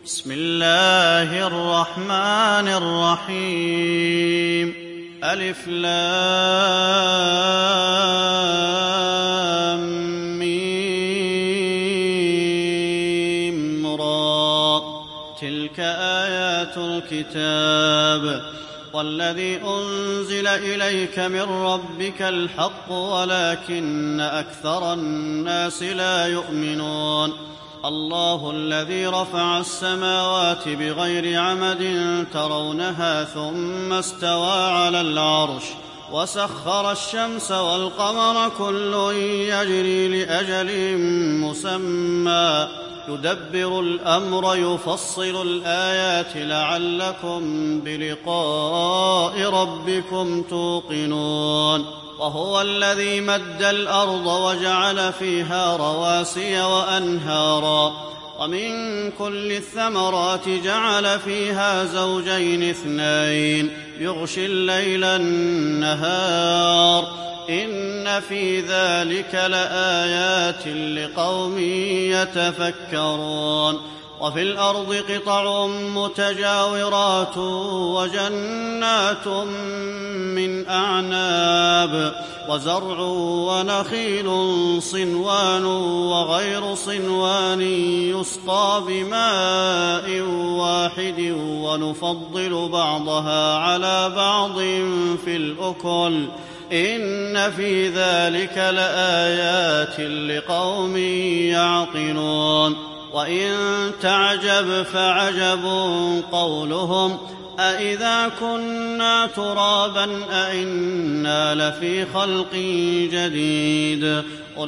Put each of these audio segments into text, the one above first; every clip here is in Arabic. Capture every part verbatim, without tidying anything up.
بسم الله الرحمن الرحيم. ألف لام ميم را. تلك آيات الكتاب والذي أنزل إليك من ربك الحق ولكن أكثر الناس لا يؤمنون. الله الذي رفع السماوات بغير عمد ترونها ثم استوى على العرش وسخر الشمس والقمر كل يجري لأجل مسمى يدبر الأمر يفصل الآيات لعلكم بلقاء ربكم توقنون. وهو الذي مد الأرض وجعل فيها رواسي وأنهارا ومن كل الثمرات جعل فيها زوجين اثنين يغشي الليل النهار إن في ذلك لآيات لقوم يتفكرون. وفي الأرض قطع متجاورات وجنات من أعناب وزرع ونخيل صنوان وغير صنوان يسقى بماء واحد ونفضل بعضها على بعض في الأكل إن في ذلك لآيات لقوم يعقلون. وإن تعجب فعجب قولهم أإذا كنا ترابا أإنا لفي خلق جديد.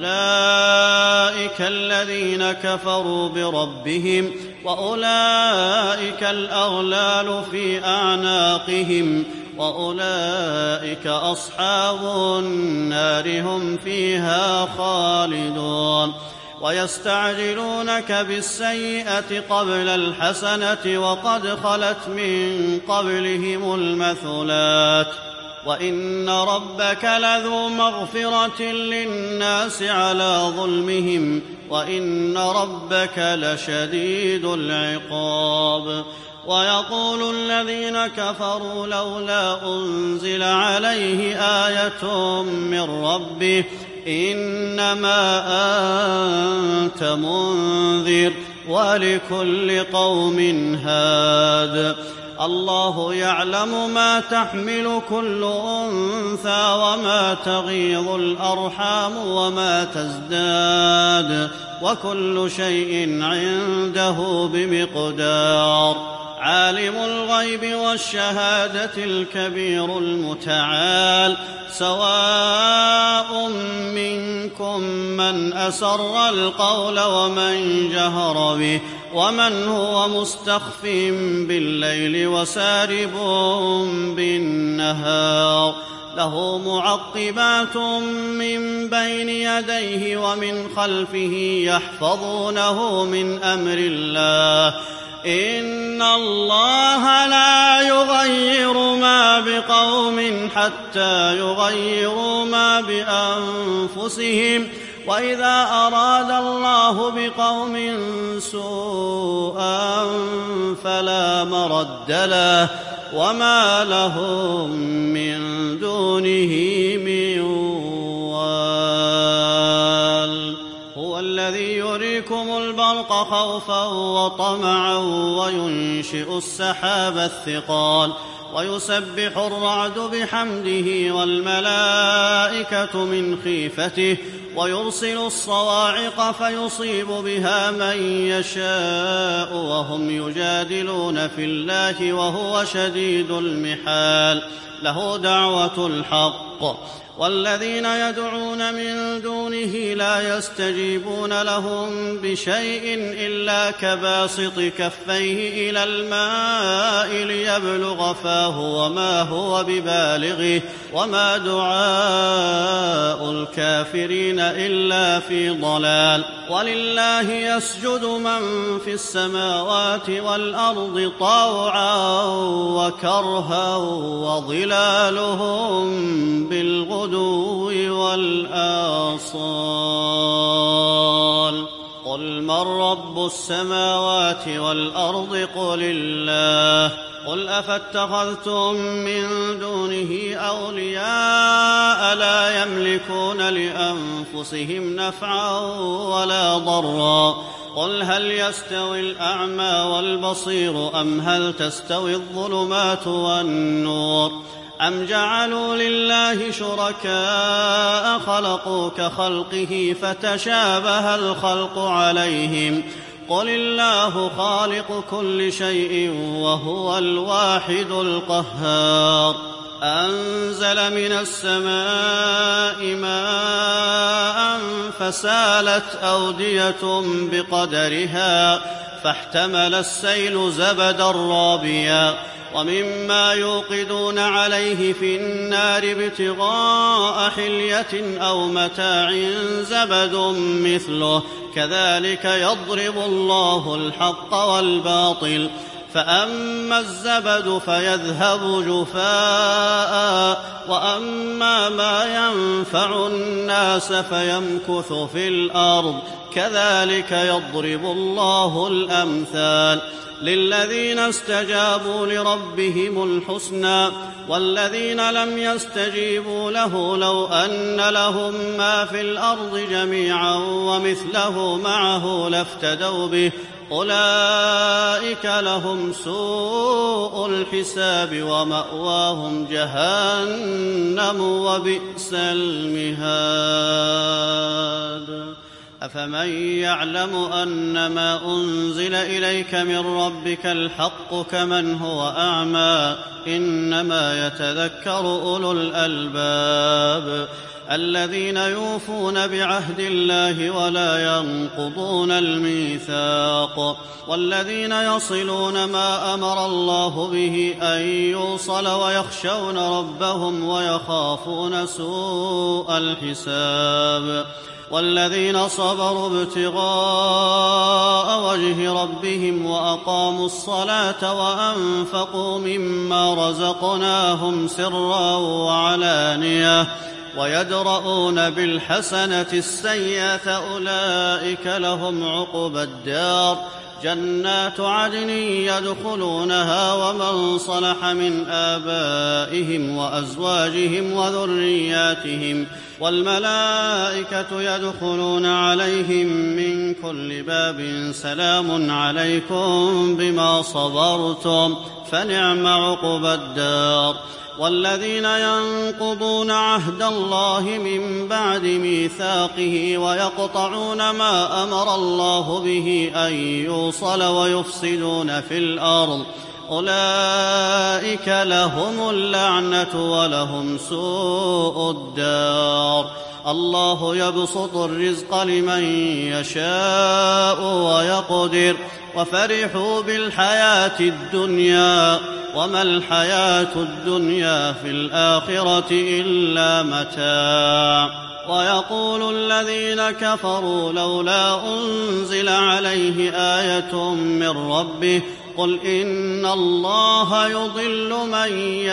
أولئك الذين كفروا بربهم وأولئك الأغلال في أعناقهم وأولئك أصحاب النار هم فيها خالدون. ويستعجلونك بالسيئة قبل الحسنة وقد خلت من قبلهم المثلات وإن ربك لذو مغفرة للناس على ظلمهم وإن ربك لشديد العقاب. ويقول الذين كفروا لولا أنزل عليه آية من ربه إنما أنت منذر ولكل قوم هاد. الله يعلم ما تحمل كل أنثى وما تغيض الأرحام وما تزداد وكل شيء عنده بمقدار. عالم الغيب والشهادة الكبير المتعال سواء منكم من أسر القول ومن جهر به ومن هو مستخف بالليل وسارب بالنهار. له معقبات من بين يديه ومن خلفه يحفظونه من أمر الله إن الله لا يغير ما بقوم حتى يغيروا ما بأنفسهم وإذا أراد الله بقوم سوءا فلا مرد له وما لهم من دونه من وال. هو الذي يريكم البرق خوفا وطمعا وينشئ السحاب الثقال ويسبح الرعد بحمده والملائكة من خيفته ويرسل الصواعق فيصيب بها من يشاء وهم يجادلون في الله وهو شديد المحال. له دعوة الحق والذين يدعون من دونه لا يستجيبون لهم بشيء إلا كباسط كفيه إلى الماء ليبلغ فاه وما هو ببالغه وما دعاء الكافرين إلا في ضلال. ولله يسجد من في السماوات والأرض طوعا وكرها وظلالهم بالغدو والآصال. قل قل من رب السماوات والأرض قل الله قل أفاتخذتم من دونه أولياء لا يملكون لأنفسهم نفعا ولا ضرا قل هل يستوي الأعمى والبصير أم هل تستوي الظلمات والنور أم جعلوا لله شركاء خلقوا كخلقه فتشابه الخلق عليهم قل الله خالق كل شيء وهو الواحد القهار أنزل من السماء ماء فسالت أودية بقدرها فاحتمل السيل زبدا رابيا ومما يوقدون عليه في النار ابتغاء حلية أو متاع زبد مثله كذلك يضرب الله الحق والباطل فأما الزبد فيذهب جفاء وأما ما ينفع الناس فيمكث في الأرض كذلك يضرب الله الأمثال للذين استجابوا لربهم الحسنى والذين لم يستجيبوا له لو أن لهم ما في الأرض جميعا ومثله معه لافتدوا به أولئك لهم سوء الحساب ومأواهم جهنم وبئس المهاد أفمن يعلم أنما أنزل إليك من ربك الحق كمن هو أعمى إنما يتذكر أولو الألباب الذين يوفون بعهد الله ولا ينقضون الميثاق والذين يصلون ما أمر الله به أن يوصل ويخشون ربهم ويخافون سوء الحساب والذين صبروا ابتغاء وجه ربهم وأقاموا الصلاة وأنفقوا مما رزقناهم سرا وعلانية ويدرؤون بالحسنة السيئة أولئك لهم عقبى الدار جنات عدن يدخلونها ومن صلح من آبائهم وأزواجهم وذرياتهم والملائكة يدخلون عليهم من كل باب سلام عليكم بما صبرتم فنعم عقبى الدار والذين ينقضون عهد الله من بعد ميثاقه ويقطعون ما أمر الله به أن يوصل ويفسدون في الأرض أولئك لهم اللعنة ولهم سوء الدار الله يبسط الرزق لمن يشاء ويقدر وفرحوا بالحياة الدنيا وما الحياة الدنيا في الآخرة إلا متاع ويقول الذين كفروا لولا أنزل عليه آية من ربه قل إن الله يضل من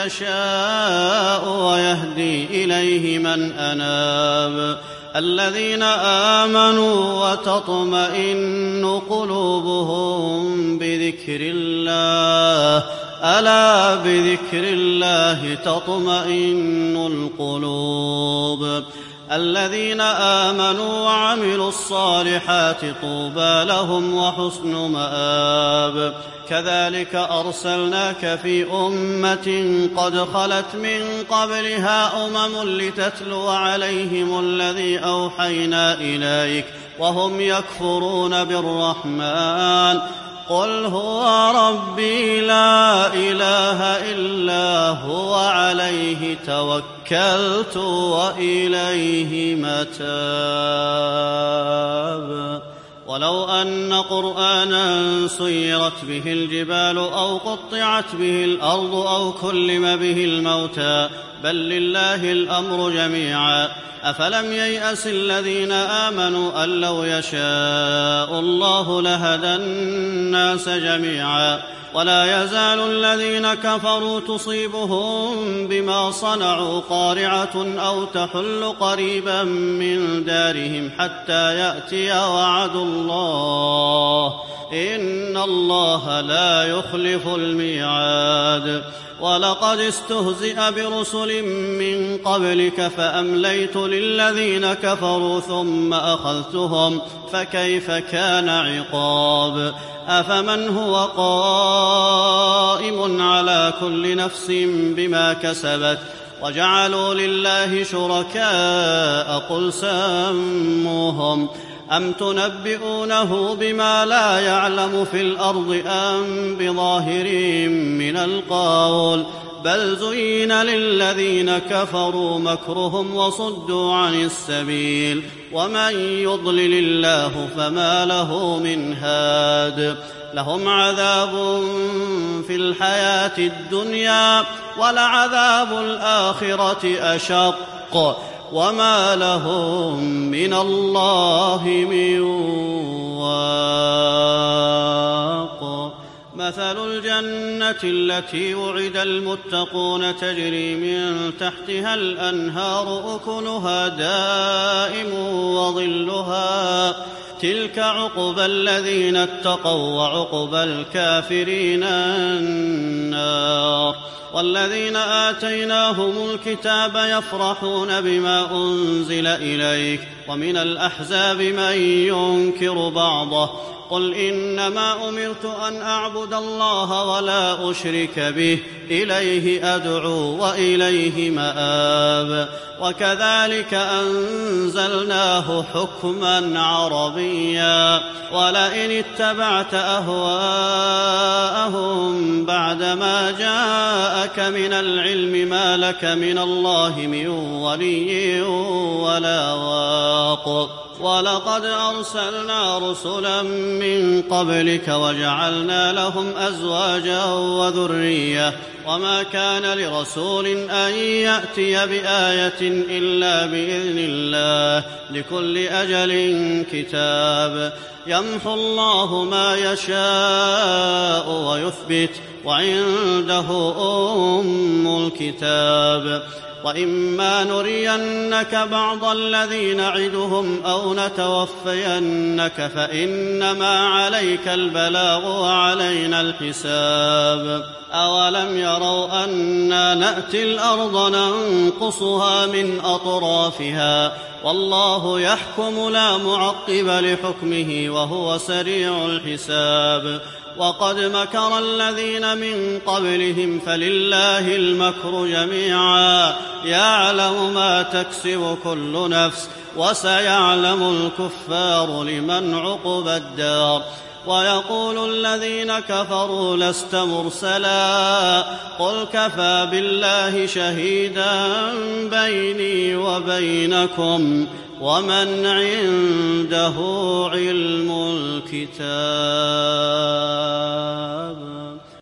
يشاء ويهدي إليه من أناب الذين آمنوا وتطمئن قلوبهم بذكر الله ألا بذكر الله تطمئن القلوب الذين آمنوا وعملوا الصالحات طوبى لهم وحسن مآب كذلك أرسلناك في أمة قد خلت من قبلها أمم لتتلو عليهم الذي أوحينا إليك وهم يكفرون بالرحمن قل هو ربي لا إله إلا هو عليه توكلت وإليه متاب ولو أن قرآنا سيرت به الجبال أو قطعت به الأرض أو كلم به الموتى بل لله الأمر جميعا أفلم ييأس الذين آمنوا أن لو يشاء الله لهدى الناس جميعا ولا يزال الذين كفروا تصيبهم بما صنعوا قارعة أو تحل قريبا من دارهم حتى يأتي وعد الله إن الله لا يخلف الميعاد. ولقد استهزئ برسل من قبلك فأمليت للذين كفروا ثم أخذتهم فكيف كان عقاب. أفمن هو قائم على كل نفس بما كسبت وجعلوا لله شركاء قل سموهم أم تنبئونه بما لا يعلم في الأرض أم بظاهر من القول بل زين للذين كفروا مكرهم وصدوا عن السبيل ومن يضلل الله فما له من هاد. لهم عذاب في الحياة الدنيا ولعذاب الآخرة أشق وما لهم من الله من واق. مثل الجنة التي وعد المتقون تجري من تحتها الأنهار أكلها دائم وظلها تلك عقبى الذين اتقوا وعقبى الكافرين النار. والذين آتيناهم الكتاب يفرحون بما أنزل إليك ومن الأحزاب من ينكر بعضه قل إنما أمرت أن أعبد الله ولا أشرك به إليه أدعو وإليه مآب. وكذلك أنزلناه حكما عربيا ولئن اتبعت أهواءهم بعدما جاءك من العلم ما لك من الله من ولي ولا واق. ولقد أرسلنا رسلا من قبلك وجعلنا لهم أزواجا وذرية وما كان لرسول أن يأتي بآية إلا بإذن الله لكل أجل كتاب. يمحو الله ما يشاء ويثبت وعنده أم الكتاب. وإما نرينك بعض الذي نعدهم أو نتوفينك فإنما عليك البلاغ وعلينا الحساب. أولم يروا أنا نأتي الأرض ننقصها من أطرافها والله يحكم لا معقب لحكمه وهو سريع الحساب. وقد مكر الذين من قبلهم فلله المكر جميعا يعلم ما تكسب كل نفس وسيعلم الكفار لمن عقبى الدار. ويقول الذين كفروا لست مرسلا قل كفى بالله شهيدا بيني وبينكم ومن عنده علم الكتاب.